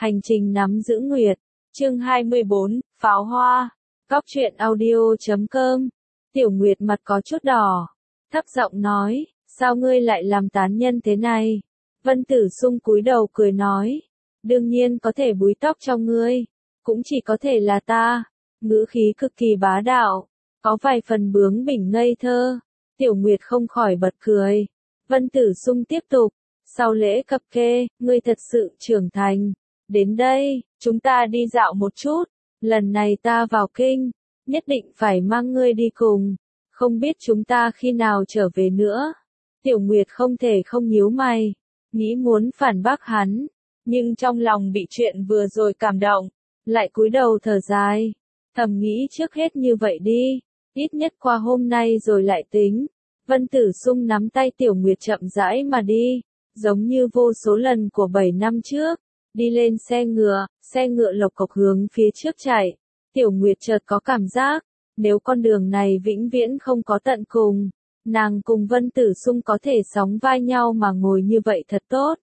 Hành trình nắm giữ nguyệt, chương 24, pháo hoa, Cóc truyện audio.com. Tiểu Nguyệt mặt có chút đỏ, thấp giọng nói, sao ngươi lại làm tán nhân thế này? Vân Tử Sung cúi đầu cười nói, đương nhiên có thể búi tóc cho ngươi, cũng chỉ có thể là ta. Ngữ khí cực kỳ bá đạo, có vài phần bướng bỉnh ngây thơ. Tiểu Nguyệt không khỏi bật cười. Vân Tử Sung tiếp tục, sau lễ cập kê, ngươi thật sự trưởng thành. Đến đây, chúng ta đi dạo một chút, lần này ta vào kinh, nhất định phải mang ngươi đi cùng, không biết chúng ta khi nào trở về nữa. Tiểu Nguyệt không thể không nhíu mày, nghĩ muốn phản bác hắn, nhưng trong lòng bị chuyện vừa rồi cảm động, lại cúi đầu thở dài, thầm nghĩ trước hết như vậy đi, ít nhất qua hôm nay rồi lại tính. Vân Tử Sung nắm tay Tiểu Nguyệt chậm rãi mà đi, giống như vô số lần của 7 năm trước, đi lên xe ngựa lộc cộc hướng phía trước chạy. Tiểu Nguyệt chợt có cảm giác, nếu con đường này vĩnh viễn không có tận cùng, nàng cùng Vân Tử Sung có thể sóng vai nhau mà ngồi như vậy thật tốt.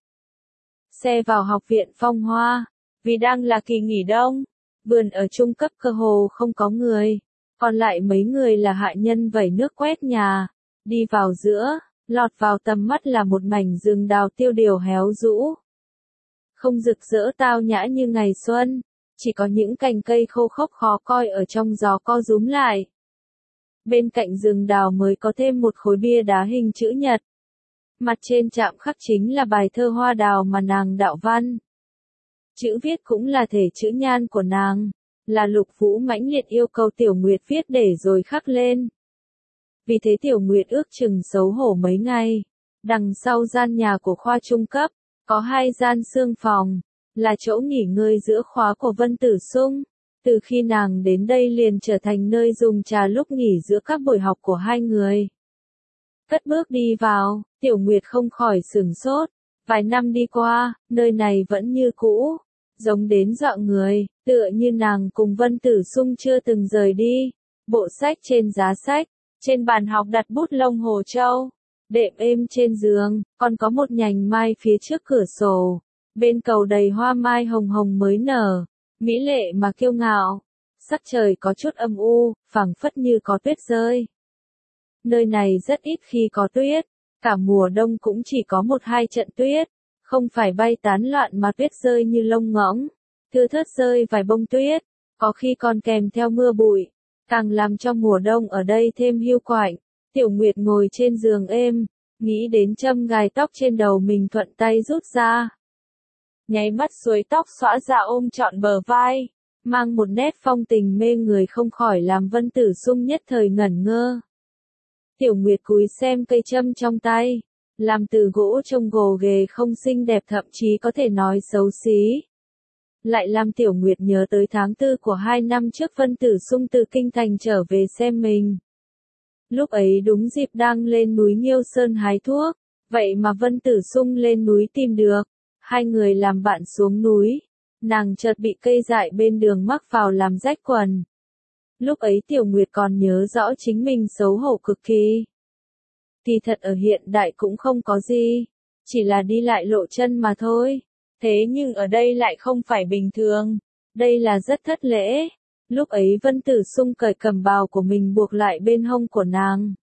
Xe vào học viện Phong Hoa, vì đang là kỳ nghỉ đông, vườn ở trung cấp cơ hồ không có người, còn lại mấy người là hạ nhân vẩy nước quét nhà. Đi vào giữa, lọt vào tầm mắt là một mảnh rừng đào tiêu điều héo rũ. Không rực rỡ tao nhã như ngày xuân, chỉ có những cành cây khô khốc khó coi ở trong gió co rúm lại. Bên cạnh rừng đào mới có thêm một khối bia đá hình chữ nhật. Mặt trên chạm khắc chính là bài thơ hoa đào mà nàng đạo văn. Chữ viết cũng là thể chữ nhan của nàng, là Lục Vũ mãnh liệt yêu cầu Tiểu Nguyệt viết để rồi khắc lên. Vì thế Tiểu Nguyệt ước chừng xấu hổ mấy ngày. Đằng sau gian nhà của khoa trung cấp, có 2 gian xương phòng, là chỗ nghỉ ngơi giữa khóa của Vân Tử Sung. Từ khi nàng đến đây liền trở thành nơi dùng trà lúc nghỉ giữa các buổi học của hai người. Cất bước đi vào, Tiểu Nguyệt không khỏi sửng sốt. Vài năm đi qua, nơi này vẫn như cũ, giống đến dọa người, tựa như nàng cùng Vân Tử Sung chưa từng rời đi. Bộ sách trên giá sách, trên bàn học đặt bút lông hồ châu, đệm êm trên giường, còn có một nhành mai phía trước cửa sổ. Bên cầu đầy hoa mai hồng hồng mới nở, mỹ lệ mà kiêu ngạo. Sắc trời có chút âm u, phảng phất như có tuyết rơi. Nơi này rất ít khi có tuyết, cả mùa đông cũng chỉ có 1-2 trận tuyết, không phải bay tán loạn mà tuyết rơi như lông ngỗng, thưa thớt rơi vài bông tuyết, có khi còn kèm theo mưa bụi, càng làm cho mùa đông ở đây thêm hiu quạnh. Tiểu Nguyệt ngồi trên giường êm, nghĩ đến châm gài tóc trên đầu mình thuận tay rút ra. Nháy mắt xuôi tóc xõa ra ôm trọn bờ vai, mang một nét phong tình mê người không khỏi làm Vân Tử Sung nhất thời ngẩn ngơ. Tiểu Nguyệt cúi xem cây châm trong tay, làm từ gỗ trông gồ ghề không xinh đẹp thậm chí có thể nói xấu xí. Lại làm Tiểu Nguyệt nhớ tới tháng 4 của 2 năm trước Vân Tử Sung từ Kinh Thành trở về xem mình. Lúc ấy đúng dịp đang lên núi Nghiêu Sơn hái thuốc, vậy mà Vân Tử Sung lên núi tìm được. Hai người làm bạn xuống núi, nàng chợt bị cây dại bên đường mắc vào làm rách quần. Lúc ấy Tiểu Nguyệt còn nhớ rõ chính mình xấu hổ cực kỳ. Thì thật ở hiện đại cũng không có gì, chỉ là đi lại lộ chân mà thôi. Thế nhưng ở đây lại không phải bình thường, đây là rất thất lễ. Lúc ấy Vân Tử Sung cởi cẩm bào của mình buộc lại bên hông của nàng.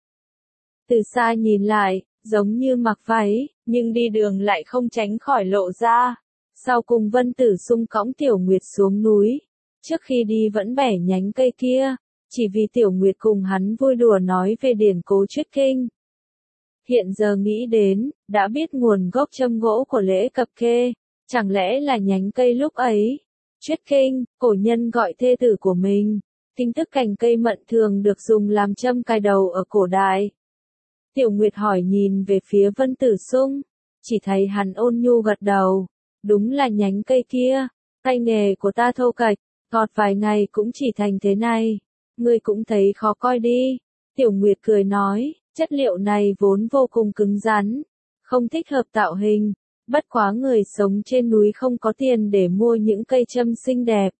Từ xa nhìn lại, giống như mặc váy, nhưng đi đường lại không tránh khỏi lộ ra. Sau cùng Vân Tử Sung cõng Tiểu Nguyệt xuống núi. Trước khi đi vẫn bẻ nhánh cây kia, chỉ vì Tiểu Nguyệt cùng hắn vui đùa nói về điển cố Truyết Kinh. Hiện giờ nghĩ đến, đã biết nguồn gốc châm gỗ của lễ cập kê, chẳng lẽ là nhánh cây lúc ấy. Truyết Kinh, cổ nhân gọi thê tử của mình, tin tức cành cây mận thường được dùng làm châm cài đầu ở cổ đại. Tiểu Nguyệt hỏi nhìn về phía Vân Tử Sung, chỉ thấy hắn ôn nhu gật đầu, đúng là nhánh cây kia, tay nghề của ta thô kệch, gọt vài ngày cũng chỉ thành thế này, ngươi cũng thấy khó coi đi. Tiểu Nguyệt cười nói, chất liệu này vốn vô cùng cứng rắn, không thích hợp tạo hình, bất quá người sống trên núi không có tiền để mua những cây châm xinh đẹp.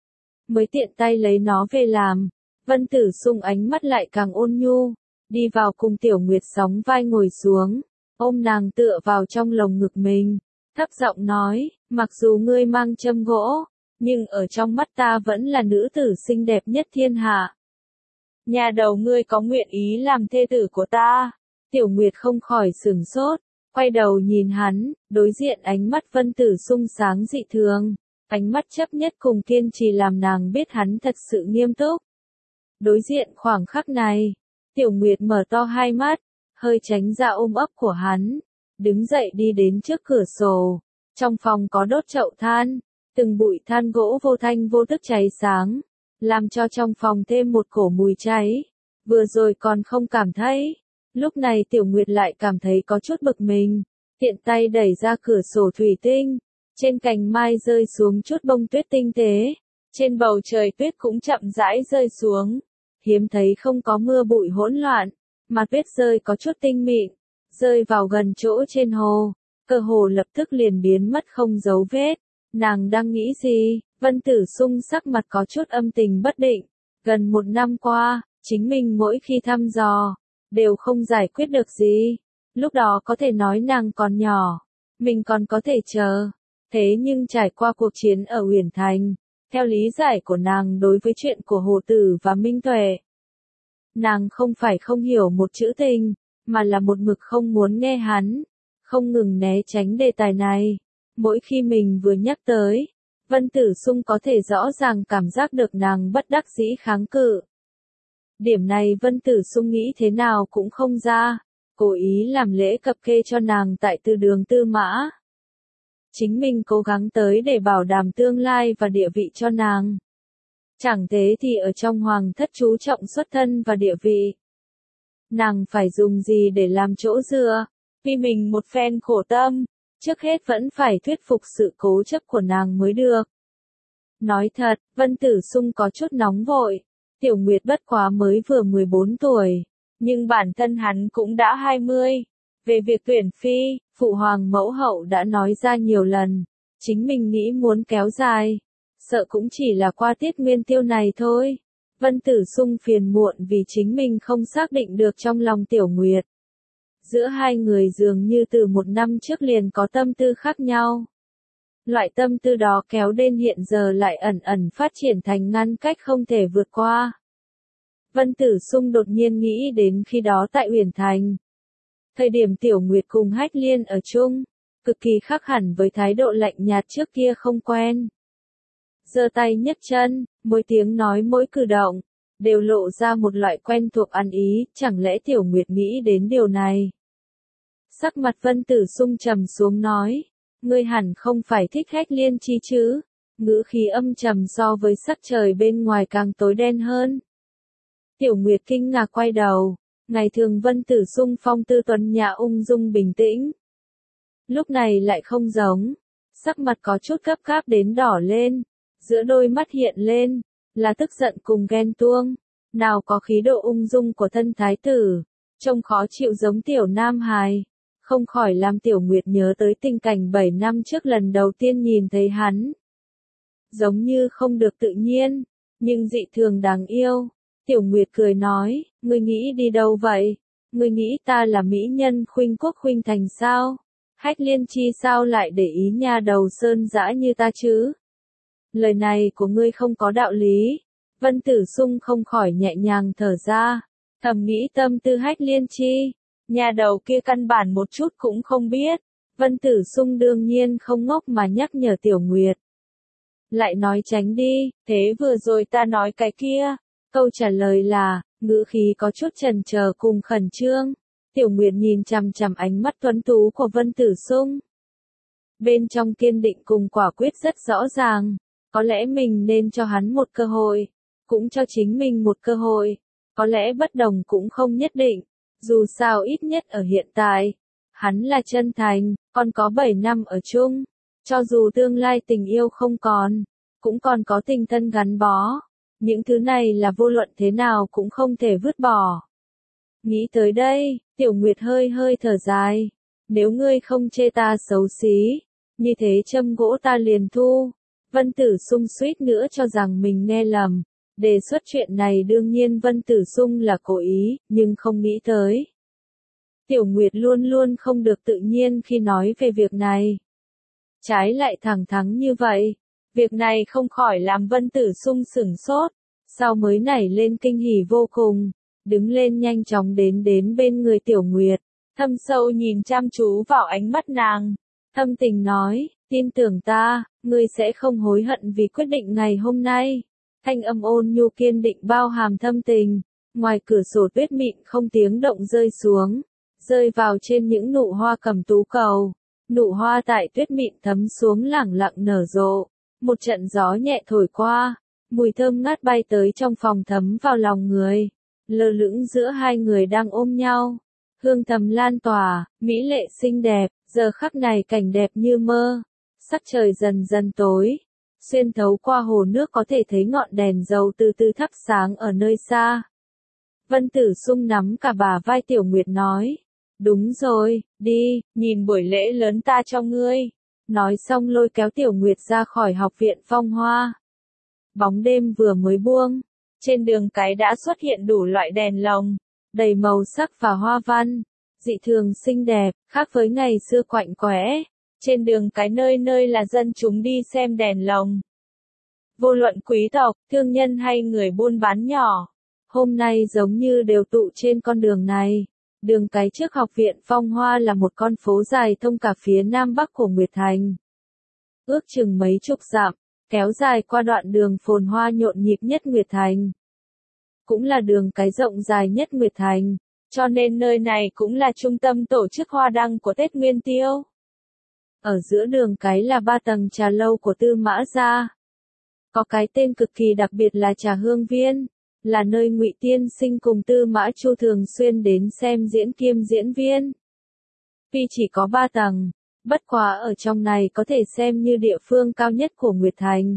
Mới tiện tay lấy nó về làm. Vân Tử Sung ánh mắt lại càng ôn nhu, đi vào cùng Tiểu Nguyệt sóng vai ngồi xuống, ôm nàng tựa vào trong lồng ngực mình, thấp giọng nói, mặc dù ngươi mang châm gỗ, nhưng ở trong mắt ta vẫn là nữ tử xinh đẹp nhất thiên hạ. Nhà đầu ngươi có nguyện ý làm thê tử của ta? Tiểu Nguyệt không khỏi sửng sốt, quay đầu nhìn hắn, đối diện ánh mắt Vân Tử Sung sáng dị thường, ánh mắt chấp nhất cùng kiên trì làm nàng biết hắn thật sự nghiêm túc. Đối diện khoảng khắc này, Tiểu Nguyệt mở to hai mắt, hơi tránh ra ôm ấp của hắn, đứng dậy đi đến trước cửa sổ. Trong phòng có đốt chậu than, từng bụi than gỗ vô thanh vô tức cháy sáng, làm cho trong phòng thêm một cổ mùi cháy. Vừa rồi còn không cảm thấy, lúc này Tiểu Nguyệt lại cảm thấy có chút bực mình, tiện tay đẩy ra cửa sổ thủy tinh, trên cành mai rơi xuống chút bông tuyết tinh tế, trên bầu trời tuyết cũng chậm rãi rơi xuống, hiếm thấy không có mưa bụi hỗn loạn, mà tuyết rơi có chút tinh mịn, rơi vào gần chỗ trên hồ, cơ hồ lập tức liền biến mất không dấu vết. Nàng đang nghĩ gì? Vân Tử Sung sắc mặt có chút âm tình bất định. Gần một năm qua, chính mình mỗi khi thăm dò, đều không giải quyết được gì. Lúc đó có thể nói nàng còn nhỏ, mình còn có thể chờ. Thế nhưng trải qua cuộc chiến ở Uyển Thành, theo lý giải của nàng đối với chuyện của Hồ Tử và Minh Tuệ, nàng không phải không hiểu một chữ tình, mà là một mực không muốn nghe hắn, không ngừng né tránh đề tài này. Mỗi khi mình vừa nhắc tới, Vân Tử Sung có thể rõ ràng cảm giác được nàng bất đắc dĩ kháng cự. Điểm này Vân Tử Sung nghĩ thế nào cũng không ra, cố ý làm lễ cập kê cho nàng tại Từ Đường Tư Mã. Chính mình cố gắng tới để bảo đảm tương lai và địa vị cho nàng. Chẳng thế thì ở trong hoàng thất chú trọng xuất thân và địa vị. Nàng phải dùng gì để làm chỗ dựa, vì mình một phen khổ tâm, trước hết vẫn phải thuyết phục sự cố chấp của nàng mới được. Nói thật, Vân Tử Sung có chút nóng vội, Tiểu Nguyệt bất quá mới vừa 14 tuổi, nhưng bản thân hắn cũng đã 20. Về việc tuyển phi, Phụ Hoàng mẫu hậu đã nói ra nhiều lần, chính mình nghĩ muốn kéo dài, sợ cũng chỉ là qua tiết nguyên tiêu này thôi. Vân Tử Sung phiền muộn vì chính mình không xác định được trong lòng Tiểu Nguyệt. Giữa hai người dường như từ một năm trước liền có tâm tư khác nhau. Loại tâm tư đó kéo đến hiện giờ lại ẩn ẩn phát triển thành ngăn cách không thể vượt qua. Vân Tử Sung đột nhiên nghĩ đến khi đó tại Uyển Thành. Thời điểm Tiểu Nguyệt cùng Hách Liên ở chung, cực kỳ khác hẳn với thái độ lạnh nhạt trước kia không quen. Giơ tay nhấc chân, mỗi tiếng nói mỗi cử động, đều lộ ra một loại quen thuộc ăn ý, chẳng lẽ Tiểu Nguyệt nghĩ đến điều này. Sắc mặt Vân Tử Sung trầm xuống nói, ngươi hẳn không phải thích Hách Liên chi chứ, ngữ khí âm trầm so với sắc trời bên ngoài càng tối đen hơn. Tiểu Nguyệt kinh ngạc quay đầu, ngày thường Vân Tử Sung phong tư tuấn nhã ung dung bình tĩnh. Lúc này lại không giống, sắc mặt có chút gấp gáp đến đỏ lên, giữa đôi mắt hiện lên, là tức giận cùng ghen tuông, nào có khí độ ung dung của thân thái tử, trông khó chịu giống tiểu nam hài. Không khỏi làm Tiểu Nguyệt nhớ tới tình cảnh 7 năm trước lần đầu tiên nhìn thấy hắn. Giống như không được tự nhiên, nhưng dị thường đáng yêu. Tiểu Nguyệt cười nói, ngươi nghĩ đi đâu vậy? Ngươi nghĩ ta là mỹ nhân khuynh quốc khuynh thành sao? Hách Liên chi sao lại để ý nha đầu sơn dã như ta chứ? Lời này của ngươi không có đạo lý. Vân Tử Sung không khỏi nhẹ nhàng thở ra, thầm nghĩ tâm tư Hách Liên chi. Nhà đầu kia căn bản một chút cũng không biết. Vân Tử Sung đương nhiên không ngốc mà nhắc nhở Tiểu Nguyệt. Lại nói tránh đi, thế vừa rồi ta nói cái kia. Câu trả lời là, ngữ khí có chút chần chờ cùng khẩn trương. Tiểu Nguyệt nhìn chằm chằm ánh mắt tuấn tú của Vân Tử Sung. Bên trong kiên định cùng quả quyết rất rõ ràng. Có lẽ mình nên cho hắn một cơ hội. Cũng cho chính mình một cơ hội. Có lẽ bất đồng cũng không nhất định. Dù sao ít nhất ở hiện tại, hắn là chân thành, còn có 7 năm ở chung. Cho dù tương lai tình yêu không còn, cũng còn có tình thân gắn bó. Những thứ này là vô luận thế nào cũng không thể vứt bỏ. Nghĩ tới đây, Tiểu Nguyệt hơi hơi thở dài. Nếu ngươi không chê ta xấu xí, như thế châm gỗ ta liền thu. Vân Tử Sung suýt nữa cho rằng mình nghe lầm. Đề xuất chuyện này đương nhiên Vân Tử Sung là cố ý, nhưng không nghĩ tới. Tiểu Nguyệt luôn luôn không được tự nhiên khi nói về việc này. trái lại thẳng thắn như vậy. Việc này không khỏi làm Vân Tử Sung sửng sốt, sau mới nảy lên kinh hỉ vô cùng, đứng lên nhanh chóng đến bên người Tiểu Nguyệt, thâm sâu nhìn chăm chú vào ánh mắt nàng, thâm tình nói, tin tưởng ta, ngươi sẽ không hối hận vì quyết định ngày hôm nay. Thanh âm ôn nhu kiên định bao hàm thâm tình, ngoài cửa sổ tuyết mịn không tiếng động rơi xuống, rơi vào trên những nụ hoa cẩm tú cầu. Nụ hoa tại tuyết mịn thấm xuống lẳng lặng nở rộ, một trận gió nhẹ thổi qua, mùi thơm ngát bay tới trong phòng thấm vào lòng người, lơ lửng giữa hai người đang ôm nhau, hương thầm lan tỏa, mỹ lệ xinh đẹp, giờ khắc này cảnh đẹp như mơ, sắc trời dần dần tối, xuyên thấu qua hồ nước có thể thấy ngọn đèn dầu từ từ thắp sáng ở nơi xa. Vân Tử Sung nắm cả bả vai Tiểu Nguyệt nói, đúng rồi, đi, nhìn buổi lễ lớn ta cho ngươi. Nói xong lôi kéo Tiểu Nguyệt ra khỏi học viện Phong Hoa. Bóng đêm vừa mới buông, trên đường cái đã xuất hiện đủ loại đèn lồng, đầy màu sắc và hoa văn, dị thường xinh đẹp, khác với ngày xưa quạnh quẽ. Trên đường cái nơi nơi là dân chúng đi xem đèn lồng. Vô luận quý tộc, thương nhân hay người buôn bán nhỏ, hôm nay giống như đều tụ trên con đường này. Đường cái trước học viện Phong Hoa là một con phố dài thông cả phía nam bắc của Nguyệt Thành. Ước chừng mấy chục dặm, kéo dài qua đoạn đường phồn hoa nhộn nhịp nhất Nguyệt Thành. Cũng là đường cái rộng dài nhất Nguyệt Thành, cho nên nơi này cũng là trung tâm tổ chức hoa đăng của Tết Nguyên Tiêu. Ở giữa đường cái là 3 tầng trà lâu của Tư Mã Gia. Có cái tên cực kỳ đặc biệt là Trà Hương Viên, là nơi Ngụy Tiên Sinh cùng Tư Mã Chu thường xuyên đến xem diễn kiêm diễn viên. Tuy chỉ có 3 tầng, bất quá ở trong này có thể xem như địa phương cao nhất của Nguyệt Thành.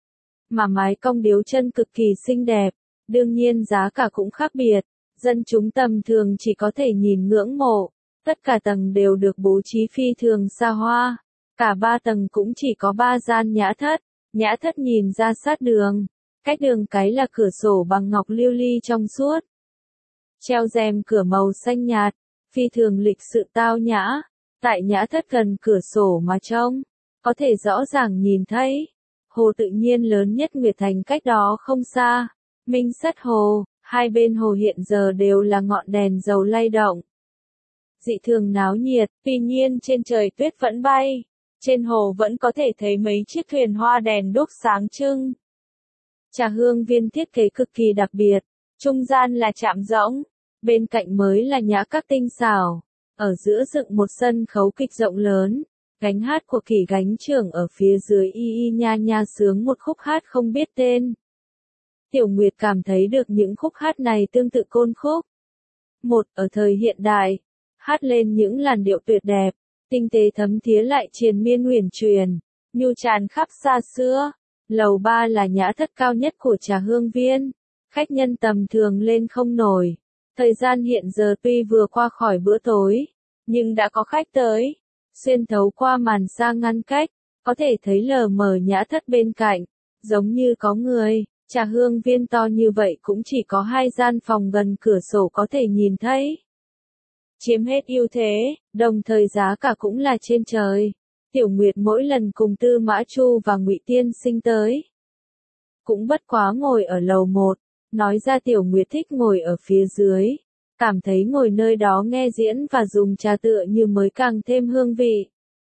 Mà mái cong điếu chân cực kỳ xinh đẹp, đương nhiên giá cả cũng khác biệt, dân chúng tầm thường chỉ có thể nhìn ngưỡng mộ, tất cả tầng đều được bố trí phi thường xa hoa, cả 3 tầng cũng chỉ có 3 gian nhã thất nhìn ra sát đường. Cách đường cái là cửa sổ bằng ngọc lưu ly trong suốt. Treo rèm cửa màu xanh nhạt, phi thường lịch sự tao nhã. Tại nhã thất gần cửa sổ mà trông, có thể rõ ràng nhìn thấy. Hồ tự nhiên lớn nhất Nguyệt Thành cách đó không xa. Minh Sắt Hồ, hai bên hồ hiện giờ đều là ngọn đèn dầu lay động. Dị thường náo nhiệt, tuy nhiên trên trời tuyết vẫn bay. Trên hồ vẫn có thể thấy mấy chiếc thuyền hoa đèn đuốc sáng trưng. Trà Hương Viên thiết kế cực kỳ đặc biệt, trung gian là trạm rỗng, bên cạnh mới là nhã các tinh xảo, ở giữa dựng một sân khấu kịch rộng lớn, gánh hát của Kỷ Gánh Trưởng ở phía dưới y y nha nha sướng một khúc hát không biết tên. Tiểu Nguyệt cảm thấy được những khúc hát này tương tự côn khúc. Một ở thời hiện đại, hát lên những làn điệu tuyệt đẹp, tinh tế thấm thía lại triền miên huyền truyền, nhu tràn khắp xa xưa. Lầu 3 là nhã thất cao nhất của Trà Hương Viên, khách nhân tầm thường lên không nổi. Thời gian hiện giờ tuy vừa qua khỏi bữa tối, nhưng đã có khách tới. Xuyên thấu qua màn sa ngăn cách, có thể thấy lờ mờ nhã thất bên cạnh, giống như có người. Trà Hương Viên to như vậy cũng chỉ có 2 gian phòng gần cửa sổ có thể nhìn thấy. Chiếm hết ưu thế, đồng thời giá cả cũng là trên trời. Tiểu Nguyệt mỗi lần cùng Tư Mã Chu và Ngụy Tiên Sinh tới, cũng bất quá ngồi ở lầu 1, nói ra Tiểu Nguyệt thích ngồi ở phía dưới, cảm thấy ngồi nơi đó nghe diễn và dùng trà tựa như mới càng thêm hương vị.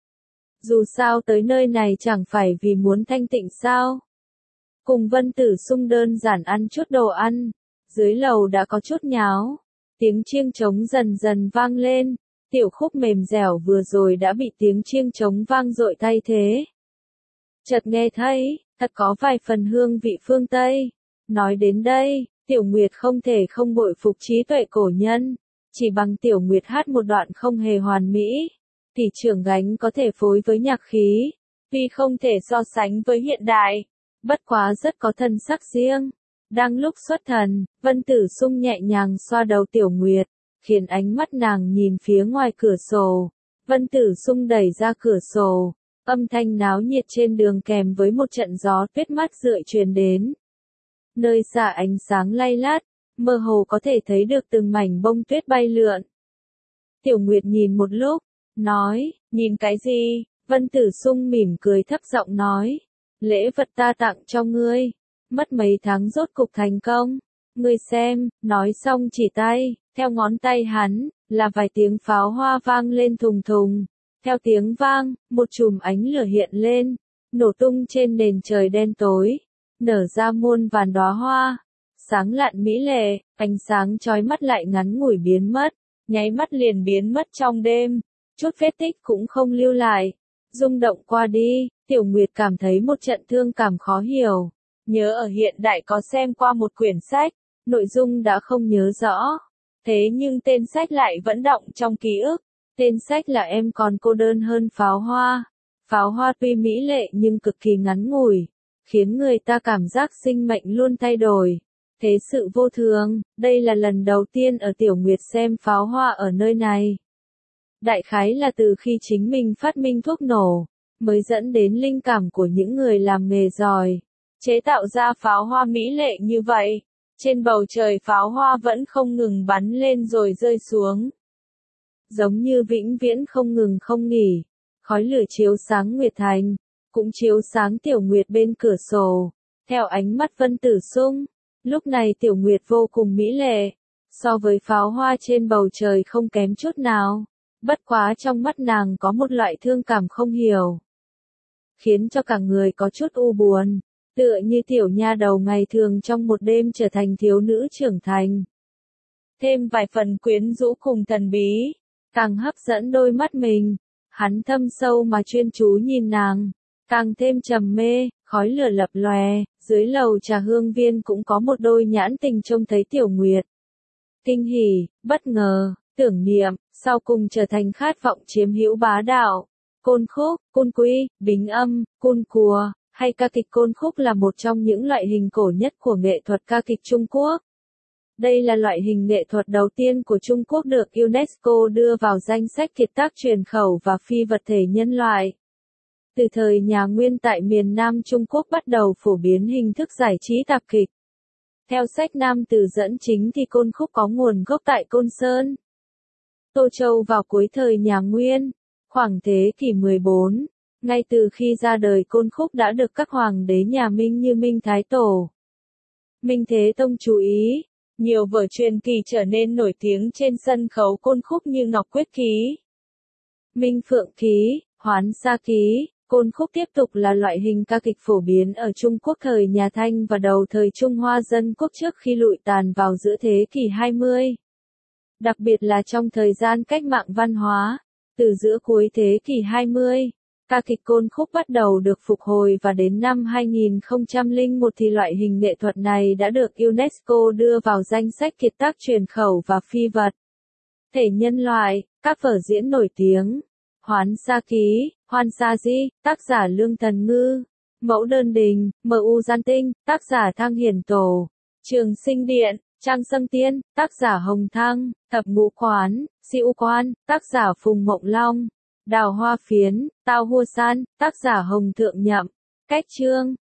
Dù sao tới nơi này chẳng phải vì muốn thanh tịnh sao. Cùng Vân Tử Sung đơn giản ăn chút đồ ăn, dưới lầu đã có chút nháo, tiếng chiêng trống dần dần vang lên. Tiểu khúc mềm dẻo vừa rồi đã bị tiếng chiêng trống vang dội thay thế. Chợt nghe thấy, thật có vài phần hương vị phương Tây. Nói đến đây, Tiểu Nguyệt không thể không bội phục trí tuệ cổ nhân. Chỉ bằng Tiểu Nguyệt hát một đoạn không hề hoàn mỹ. Tỷ trưởng Gánh có thể phối với nhạc khí, tuy không thể so sánh với hiện đại, bất quá rất có thân sắc riêng. Đang lúc xuất thần, Vân Tử Sung nhẹ nhàng xoa đầu Tiểu Nguyệt, khiến ánh mắt nàng nhìn phía ngoài cửa sổ. Vân Tử Sung đẩy ra cửa sổ, âm thanh náo nhiệt trên đường kèm với một trận gió tuyết mát rượi truyền đến. Nơi xa ánh sáng lay lát, mơ hồ có thể thấy được từng mảnh bông tuyết bay lượn. Tiểu Nguyệt nhìn một lúc, nói, nhìn cái gì? Vân Tử Sung mỉm cười thấp giọng nói, lễ vật ta tặng cho ngươi, mất mấy tháng rốt cục thành công, ngươi xem, nói xong chỉ tay, theo ngón tay hắn, là vài tiếng pháo hoa vang lên thùng thùng, theo tiếng vang, một chùm ánh lửa hiện lên, nổ tung trên nền trời đen tối, nở ra muôn vàn đóa hoa, sáng lạn mỹ lệ, ánh sáng chói mắt lại ngắn ngủi biến mất, nháy mắt liền biến mất trong đêm, chút vết tích cũng không lưu lại. Rung động qua đi, Tiểu Nguyệt cảm thấy một trận thương cảm khó hiểu. Nhớ ở hiện đại có xem qua một quyển sách, nội dung đã không nhớ rõ. Thế nhưng tên sách lại vẫn đọng trong ký ức. Tên sách là Em còn cô đơn hơn pháo hoa. Pháo hoa tuy mỹ lệ nhưng cực kỳ ngắn ngủi, khiến người ta cảm giác sinh mệnh luôn thay đổi. Thế sự vô thường, đây là lần đầu tiên ở Tiểu Nguyệt xem pháo hoa ở nơi này. Đại khái là từ khi chính mình phát minh thuốc nổ, mới dẫn đến linh cảm của những người làm nghề giỏi, chế tạo ra pháo hoa mỹ lệ như vậy. Trên bầu trời pháo hoa vẫn không ngừng bắn lên rồi rơi xuống. Giống như vĩnh viễn không ngừng không nghỉ, khói lửa chiếu sáng Nguyệt Thành, cũng chiếu sáng Tiểu Nguyệt bên cửa sổ, theo ánh mắt Vân Tử Sung. Lúc này Tiểu Nguyệt vô cùng mỹ lệ, so với pháo hoa trên bầu trời không kém chút nào. Bất quá trong mắt nàng có một loại thương cảm không hiểu, khiến cho cả người có chút u buồn, tựa như tiểu nha đầu ngày thường trong một đêm trở thành thiếu nữ trưởng thành. Thêm vài phần quyến rũ cùng thần bí, càng hấp dẫn đôi mắt mình, hắn thâm sâu mà chuyên chú nhìn nàng, càng thêm trầm mê, khói lửa lập lòe, dưới lầu trà hương viên cũng có một đôi nhãn tình trông thấy Tiểu Nguyệt. Kinh hỉ, bất ngờ, tưởng niệm, sau cùng trở thành khát vọng chiếm hữu bá đạo. Côn khúc, côn quy, bính âm, côn cùa, hay ca kịch côn khúc là một trong những loại hình cổ nhất của nghệ thuật ca kịch Trung Quốc. Đây là loại hình nghệ thuật đầu tiên của Trung Quốc được UNESCO đưa vào danh sách kiệt tác truyền khẩu và phi vật thể nhân loại. Từ thời nhà Nguyên tại miền Nam Trung Quốc bắt đầu phổ biến hình thức giải trí tạp kịch. Theo sách Nam Từ dẫn chính thì côn khúc có nguồn gốc tại Côn Sơn, Tô Châu vào cuối thời nhà Nguyên, khoảng thế kỷ 14. Ngay từ khi ra đời côn khúc đã được các hoàng đế nhà Minh như Minh Thái Tổ, Minh Thế Tông chú ý. Nhiều vở truyền kỳ trở nên nổi tiếng trên sân khấu côn khúc như Ngọc Quyết Ký, Minh Phượng Ký, Hoán Sa Ký. Côn khúc tiếp tục là loại hình ca kịch phổ biến ở Trung Quốc thời nhà Thanh và đầu thời Trung Hoa Dân Quốc trước khi lụi tàn vào giữa thế kỷ 20. Đặc biệt là trong thời gian cách mạng văn hóa, từ giữa cuối thế kỷ 20, ca kịch côn khúc bắt đầu được phục hồi và đến năm 2001 thì loại hình nghệ thuật này đã được UNESCO đưa vào danh sách kiệt tác truyền khẩu và phi vật thể nhân loại. Các vở diễn nổi tiếng: Hoán Sa Ký, Hoan Sa Di, tác giả Lương Thần Ngư; Mẫu Đơn Đình, M.U. Gian Tinh, tác giả Thăng Hiển Tổ; Trường Sinh Điện, Trang Sâm Tiên, tác giả Hồng Thăng; Thập Ngũ Quán, Siêu Quan, tác giả Phùng Mộng Long; Đào Hoa Phiến, Tao Hua San, tác giả Hồng Thượng Nhậm; Cách Chương,